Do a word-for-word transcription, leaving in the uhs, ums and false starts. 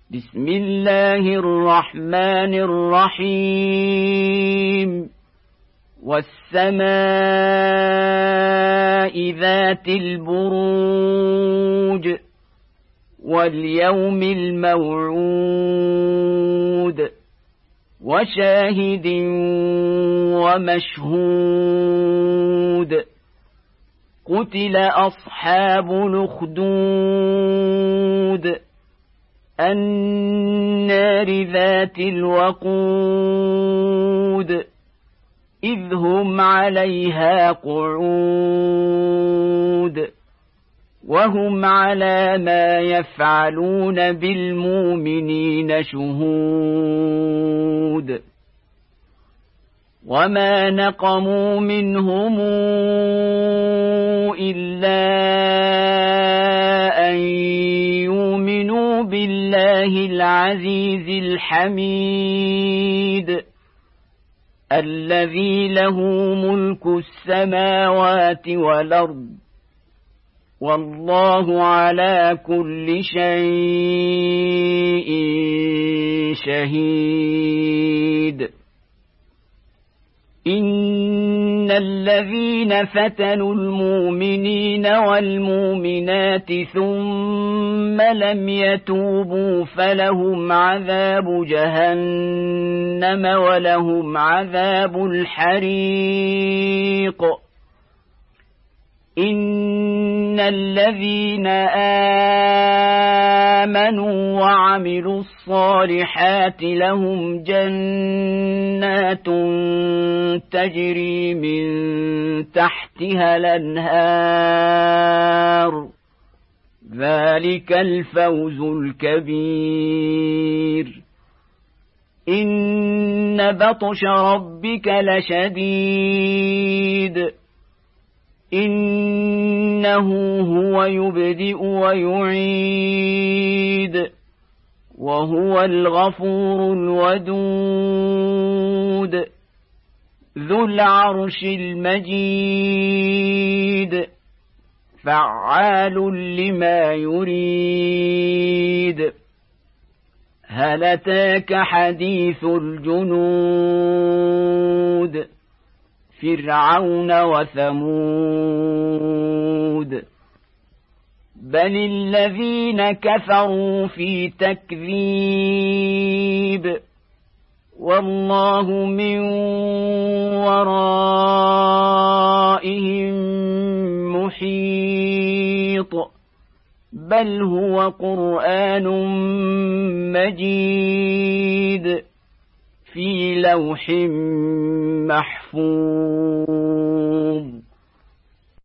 بسم الله الرحمن الرحيم والسماء ذات البروج واليوم الموعود وشاهد ومشهود قتل أصحاب الأخدود النار ذات الوقود إذ هم عليها قعود وهم على ما يفعلون بالمؤمنين شهود وما نقموا منهم إلا أن يؤمنوا بالله العزيز الحميد الذي له ملك السماوات والأرض والله على كل شيء شهيد إن الذين فتنوا المؤمنين والمؤمنات ثم لم يتوبوا فلهم عذاب جهنم ولهم عذاب الحريق إن الذين آمنوا وعملوا الصالحات لهم جنات تجري من تحتها الأنهار ذلك الفوز الكبير إن بطش ربك لشديد إنه هو يبدئ ويعيد وهو الغفور الودود ذو العرش المجيد فعال لما يريد هل أتاك حديث الجنود فرعون وثمود بل الذين كفروا في تكذيب والله من ورائهم محيط بل هو قرآن مجيد في لوح محفوظ